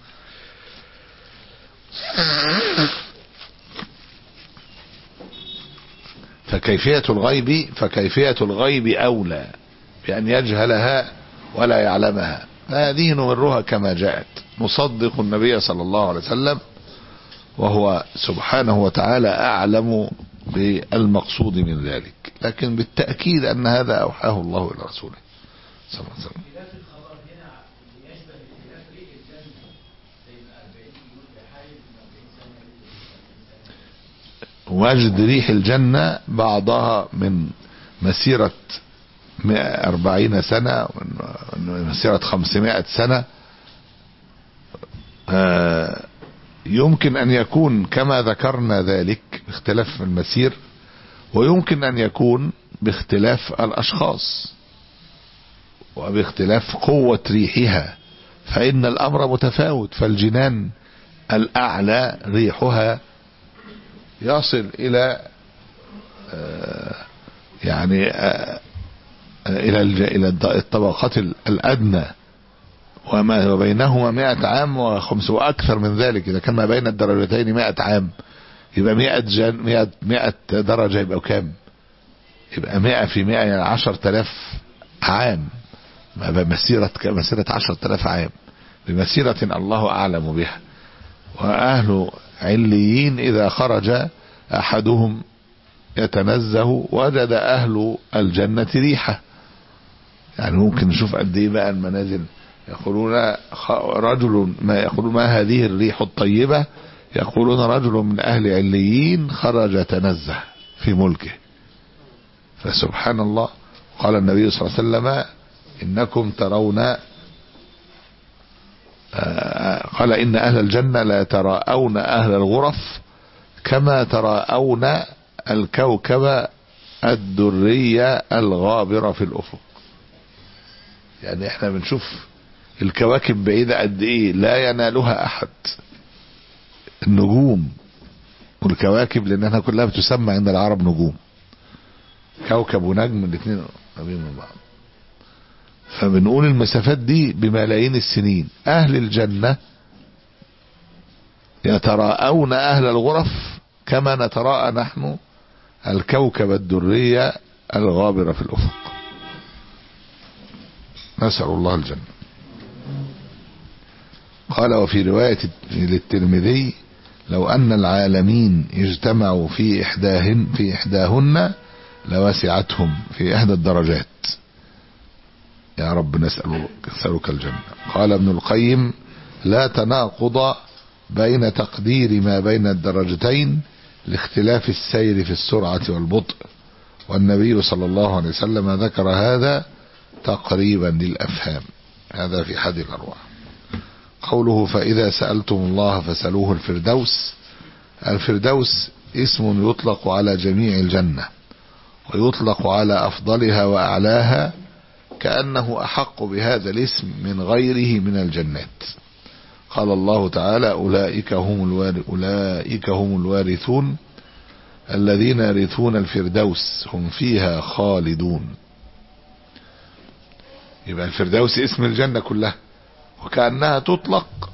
فكيفية الغيب فكيفية الغيب أولى بأن يجهلها ولا يعلمها. هذه نمرها كما جاءت، نصدق النبي صلى الله عليه وسلم وهو سبحانه وتعالى أعلم بالمقصود من ذلك، لكن بالتأكيد أن هذا أوحاه الله إلى رسوله صلى الله عليه وسلم. وجد ريح الجنة بعضها من مسيرة أربعين سنة، مسيرة خمسمائة سنة. يمكن أن يكون كما ذكرنا ذلك باختلاف المسير، ويمكن أن يكون باختلاف الأشخاص وباختلاف قوة ريحها، فإن الأمر متفاوت. فالجنان الأعلى ريحها يصل إلى يعني إلى إلى الطبقات الأدنى، وما بينهما مائة عام وخمس وأكثر من ذلك. إذا كان ما بين الدرجتين مائة عام يبقى مائة جن مائة مائة درجة، يبقى كام؟ يبقى مائة في مائة يعني عشرة آلاف عام، بمسيرة مسيرة عشرة آلاف عام، بمسيرة الله أعلم بها. وأهل عليين إذا خرج أحدهم يتنزه وجد أهل الجنة ريحة. يعني ممكن نشوف قد ايه بقى المنازل. يقولون رجل ما يقولون ما هذه الريح الطيبة، يقولون رجل من أهل عليين خرج تنزه في ملكه. فسبحان الله. قال النبي صلى الله عليه وسلم إنكم ترون، قال إن أهل الجنة لا تراءون أهل الغرف كما تراءون الكوكب الدرية الغابرة في الأفق. يعني احنا بنشوف الكواكب بعيدة قد ايه لا ينالها احد. النجوم والكواكب لانها كلها بتسمى عند العرب نجوم، كوكب ونجم الاثنين قريبين من بعض. فبنقول المسافات دي بملايين السنين. اهل الجنة يتراءون اهل الغرف كما نتراءى نحن الكوكب الدرية الغابرة في الافق. نسأل الله الجنة. قال وفي رواية للترمذي لو أن العالمين اجتمعوا في إحداهن في إحداهن لوسعتهم في إحدى الدرجات. يا رب نسألك الجنة. قال ابن القيم لا تناقض بين تقدير ما بين الدرجتين لاختلاف السير في السرعة والبطء، والنبي صلى الله عليه وسلم ذكر هذا تقريبا للأفهام. هذا في حد الأرواح. قوله فإذا سألتم الله فسألوه الفردوس. الفردوس اسم يطلق على جميع الجنة، ويطلق على أفضلها وأعلاها، كأنه أحق بهذا الاسم من غيره من الجنات. قال الله تعالى أولئك هم الوارث أولئك هم الوارثون الذين يرثون الفردوس هم فيها خالدون. يبقى الفردوس اسم الجنة كلها، وكأنها تطلق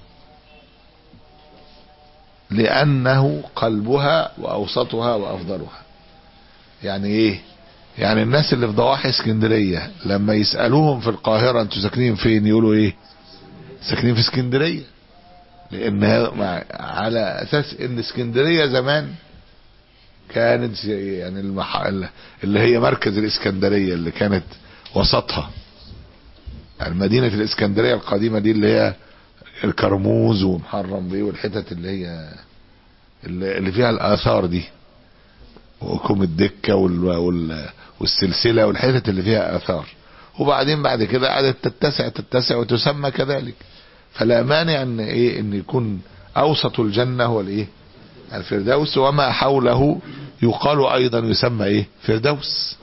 لأنه قلبها وأوسطها وأفضلها. يعني إيه؟ يعني الناس اللي في ضواحي اسكندرية لما يسألوهم في القاهرة أنتوا ساكنين فين يقولوا إيه؟ ساكنين في اسكندرية، لأن على أساس إن اسكندرية زمان كانت يعني المحل اللي هي مركز الإسكندرية اللي كانت وسطها المدينة الإسكندرية القديمة دي اللي هي الكرموز ومحرم بيه والحتت اللي هي اللي فيها الآثار دي، وكوم الدكة والسلسلة والحتت اللي فيها آثار. وبعدين بعد كده قعدت تتسع تتسع وتسمى كذلك. فلا مانع ان ايه ان يكون اوسط الجنة هو الايه الفردوس، وما حوله يقال ايضا يسمى ايه فردوس.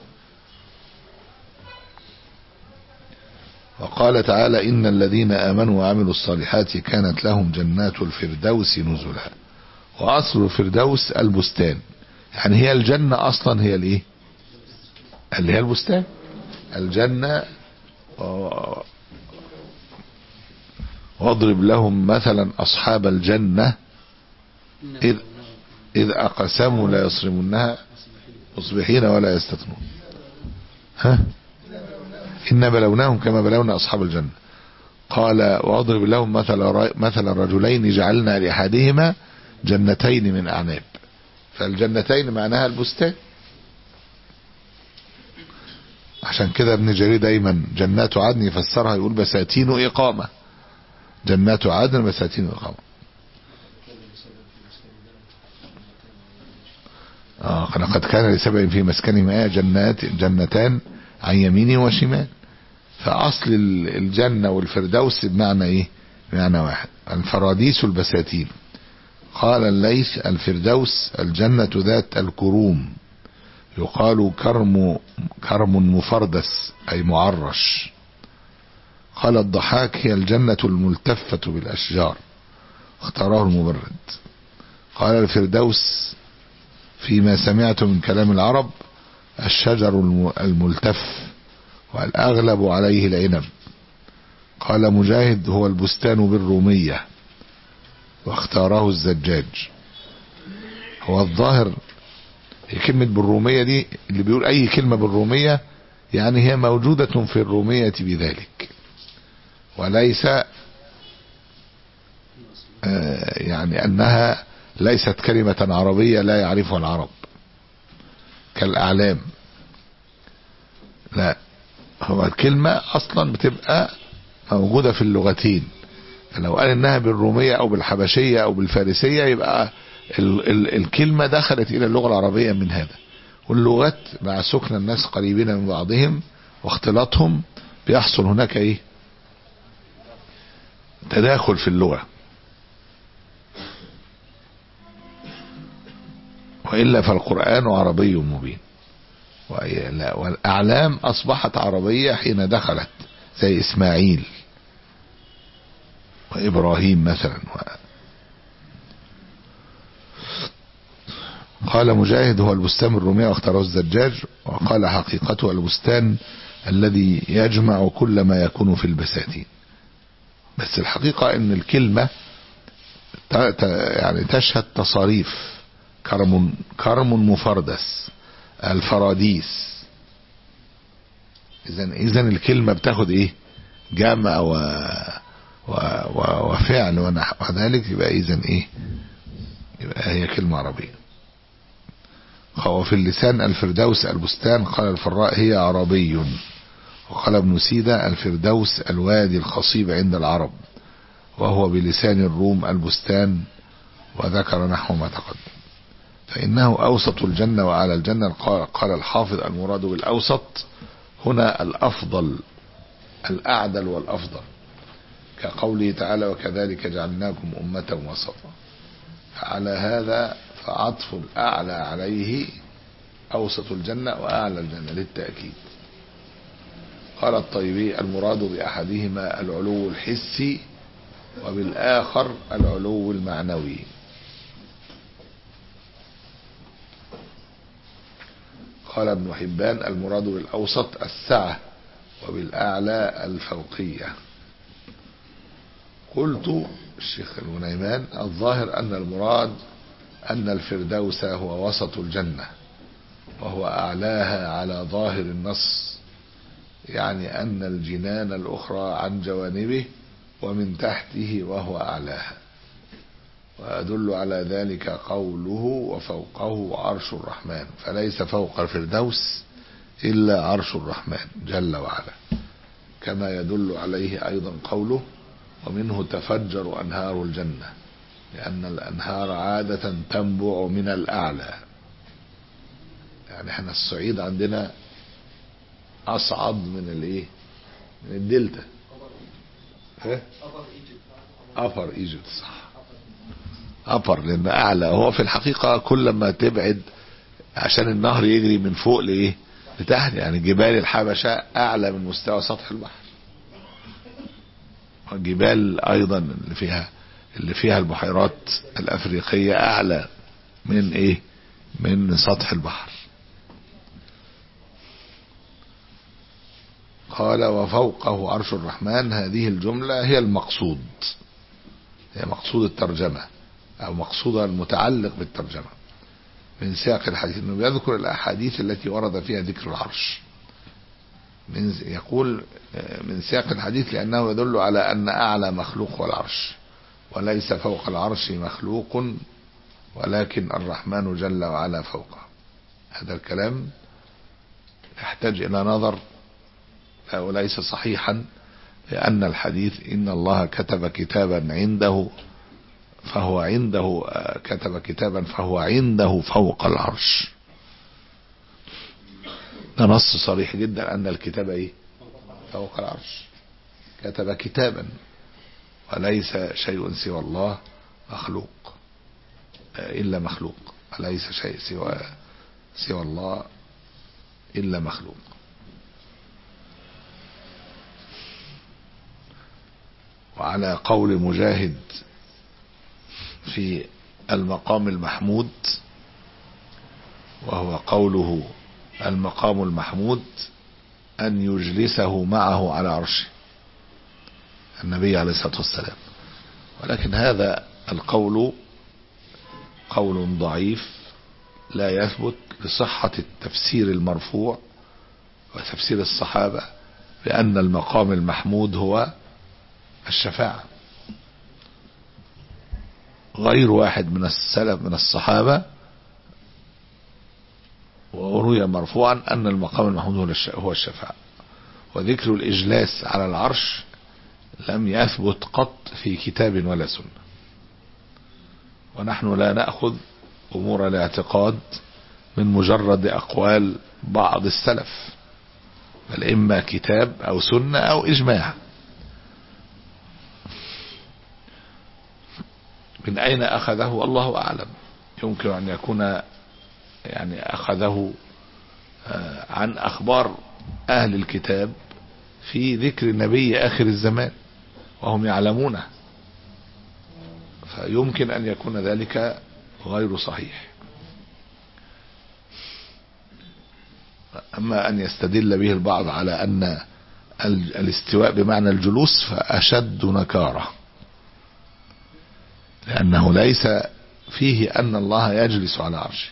وقال تعالى إن الذين آمنوا وعملوا الصالحات كانت لهم جنات الفردوس نزلا. وأصل الفردوس البستان، يعني هي الجنة أصلا هي الإيه اللي هي البستان. الجنة واضرب لهم مثلا أصحاب الجنة إذ, إذ أقسموا لا يصرمونها مصبحين ولا يستثنون. ها إن بلوناهم كما بلونا أصحاب الجنة. قال واضرب لهم مثل مثل رجلين جعلنا لأحدهما جنتين من أعناب. فالجنتين معناها البستان. عشان كده ابن جرير دايما جنات عدن يفسرها يقول بساتين إقامة. جنات عدن بساتين إقامة. آه لقد كان لسبع في مسكنهم آية جنات جنتان عن يمينه وشمال. فأصل الجنة والفردوس بمعنى إيه؟ بمعنى واحد. الفراديس البساتين. قال الليث الفردوس الجنة ذات الكروم، يقال كرم كرم مفردس أي معرش. قال الضحاك هي الجنة الملتفة بالأشجار، اختاره المبرد. قال الفردوس فيما سمعت من كلام العرب الشجر الملتف والأغلب عليه العنب. قال مجاهد هو البستان بالرومية، واختاره الزجاج. هو الظاهر كلمة بالرومية دي اللي بيقول أي كلمة بالرومية يعني هي موجودة في الرومية بذلك، وليس آه يعني أنها ليست كلمة عربية لا يعرفها العرب كالأعلام. لا، هو الكلمة أصلا بتبقى موجودة في اللغتين. لو قال إنها بالرومية أو بالحبشية أو بالفارسية يبقى ال ال الكلمة دخلت إلى اللغة العربية من هذا. واللغات مع سكن الناس قريبين من بعضهم واختلاطهم بيحصل هناك إيه؟ تداخل في اللغة. وإلا فالقرآن عربي مبين، والأعلام أصبحت عربية حين دخلت زي إسماعيل وإبراهيم مثلا. قال مجاهد هو البستان الرومية واختاره الزجاج. وقال حقيقته البستان الذي يجمع كل ما يكون في البساتين. بس الحقيقة ان الكلمة يعني تشهد تصاريف. كرم كرم مفردس، الفراديس. اذا اذا الكلمة بتاخد ايه؟ جمع و... و... و... وفعل ونحو ذلك، يبقى اذا ايه؟ يبقى هي كلمة عربية. وفي اللسان الفردوس البستان. قال الفراء هي عربي. وقال ابن سيدة الفردوس الوادي الخصيب عند العرب، وهو بلسان الروم البستان، وذكر نحو ما تقدم. فإنه أوسط الجنة وأعلى الجنة. قال الحافظ المراد بالأوسط هنا الأفضل، الأعدل والأفضل، كقوله تعالى وكذلك جعلناكم أمة وسطا. فعلى هذا فعطف الأعلى عليه أوسط الجنة وأعلى الجنة للتأكيد. قال الطيبي المراد بأحدهما العلو الحسي وبالآخر العلو المعنوي. قال ابن حبان المراد بالأوسط السعة وبالأعلى الفوقية. قلت الشيخ الغنيمان الظاهر أن المراد أن الفردوس هو وسط الجنة وهو أعلاها على ظاهر النص، يعني أن الجنان الأخرى عن جوانبه ومن تحته وهو أعلاها. ويدل على ذلك قوله وفوقه عرش الرحمن، فليس فوق الفردوس إلا عرش الرحمن جل وعلا، كما يدل عليه أيضا قوله ومنه تفجر أنهار الجنة، لأن الأنهار عادة تنبع من الأعلى. يعني احنا الصعيد عندنا أصعد من الايه؟ من الدلتا. أبر إيجيبت صح، أبر لأن أعلى. هو في الحقيقة كل ما تبعد عشان النهر يجري من فوق لإيه؟ لتحت. يعني جبال الحبشة أعلى من مستوى سطح البحر، والجبال أيضا اللي فيها اللي فيها البحيرات الأفريقية أعلى من إيه؟ من سطح البحر. قال وفوقه عرش الرحمن. هذه الجملة هي المقصود، هي مقصود الترجمة أو مقصود المتعلق بالترجمة من سياق الحديث، إنه يذكر الأحاديث التي ورد فيها ذكر العرش. من يقول من سياق الحديث لأنه يدل على أن أعلى مخلوق هو العرش، وليس فوق العرش مخلوق، ولكن الرحمن جل وعلا فوقه. هذا الكلام يحتاج إلى نظر، وليس صحيحا، لأن الحديث إن الله كتب كتابا عنده فهو عنده كتب كتابا فهو عنده فوق العرش. ده نص صريح جدا أن الكتاب إيه؟ فوق العرش. كتب كتابا وليس شيء سوى الله مخلوق إلا مخلوق، وليس شيء سوى سوى الله إلا مخلوق. وعلى قول مجاهد في المقام المحمود، وهو قوله المقام المحمود أن يجلسه معه على عرشه النبي عليه الصلاة والسلام. ولكن هذا القول قول ضعيف لا يثبت لصحة التفسير المرفوع وتفسير الصحابة بأن المقام المحمود هو الشفاعة. غير واحد من السلف من الصحابة وروي مرفوعا أن المقام المحمود هو الشفاعة. وذكر الإجلاس على العرش لم يثبت قط في كتاب ولا سنة. ونحن لا نأخذ أمور الاعتقاد من مجرد أقوال بعض السلف، بل إما كتاب أو سنة أو إجماع. من أين أخذه الله أعلم. يمكن أن يكون يعني أخذه عن أخبار أهل الكتاب في ذكر النبي آخر الزمان وهم يعلمونه، فيمكن أن يكون ذلك غير صحيح. أما أن يستدل به البعض على أن الاستواء بمعنى الجلوس فأشد نكارة، لأنه ليس فيه أن الله يجلس على عرشه،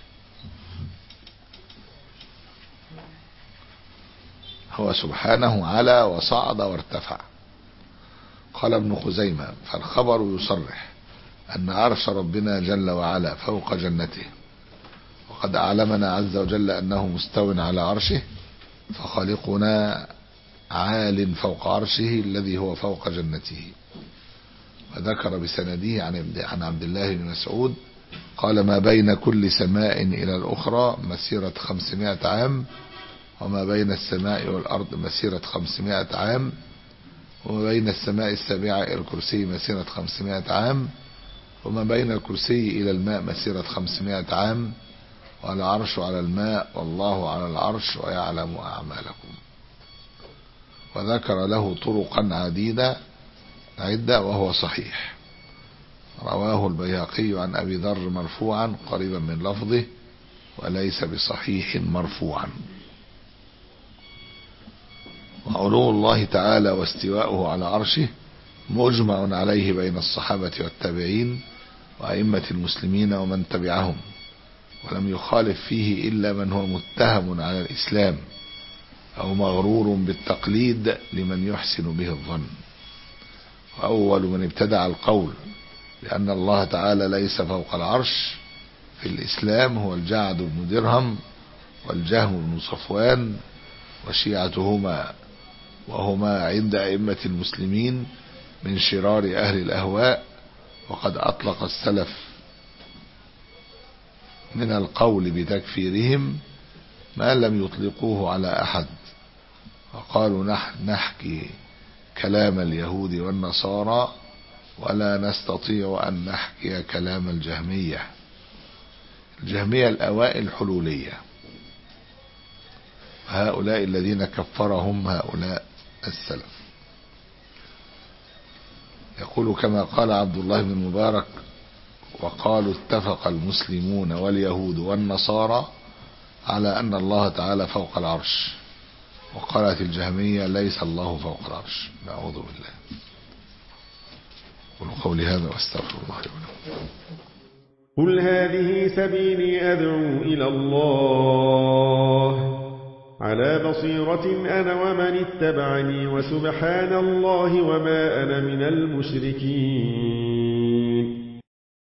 هو سبحانه على وصعد وارتفع. قال ابن خزيمة: فالخبر يصرح أن عرش ربنا جل وعلا فوق جنته، وقد أعلمنا عز وجل أنه مستو على عرشه، فخالقنا عال فوق عرشه الذي هو فوق جنته. وذكر بسنده عن عبد الله بن مسعود قال: ما بين كل سماء إلى الأخرى مسيرة خمسمائة عام، وما بين السماء والأرض مسيرة خمسمائة عام، وما بين السماء السابعة إلى الكرسي مسيرة خمسمائة عام، وما بين الكرسي إلى الماء مسيرة خمسمائة عام، والعرش على الماء والله على العرش ويعلم أعمالكم. وذكر له طرقا عديدة عدة وهو صحيح. رواه البيهقي عن أبي ذر مرفوعا قريبا من لفظه، وليس بصحيح مرفوعا. وعلو الله تعالى واستواؤه على عرشه مجمع عليه بين الصحابة والتابعين وأئمة المسلمين ومن تبعهم، ولم يخالف فيه إلا من هو متهم على الإسلام أو مغرور بالتقليد لمن يحسن به الظن. وأول من ابتدع القول لأن الله تعالى ليس فوق العرش في الإسلام هو الجعد بن درهم والجهم بن صفوان وشيعتهما، وهما عند أئمة المسلمين من شرار أهل الأهواء. وقد أطلق السلف من القول بتكفيرهم ما لم يطلقوه على أحد، وقالوا نحن نحكي كلام اليهود والنصارى ولا نستطيع أن نحكي كلام الجهمية. الجهمية الأوائل الحلولية، هؤلاء الذين كفرهم هؤلاء السلف. يقول كما قال عبد الله بن مبارك: وقالوا اتفق المسلمون واليهود والنصارى على أن الله تعالى فوق العرش، وقالت الجهمية ليس الله فوق العرش. نعوذ بالله. قولوا قولي هذا واستغفر الله لي ولكم. قل هذه سبيلي أدعو إلى الله على بصيرة أنا ومن اتبعني، وسبحان الله وما أنا من المشركين.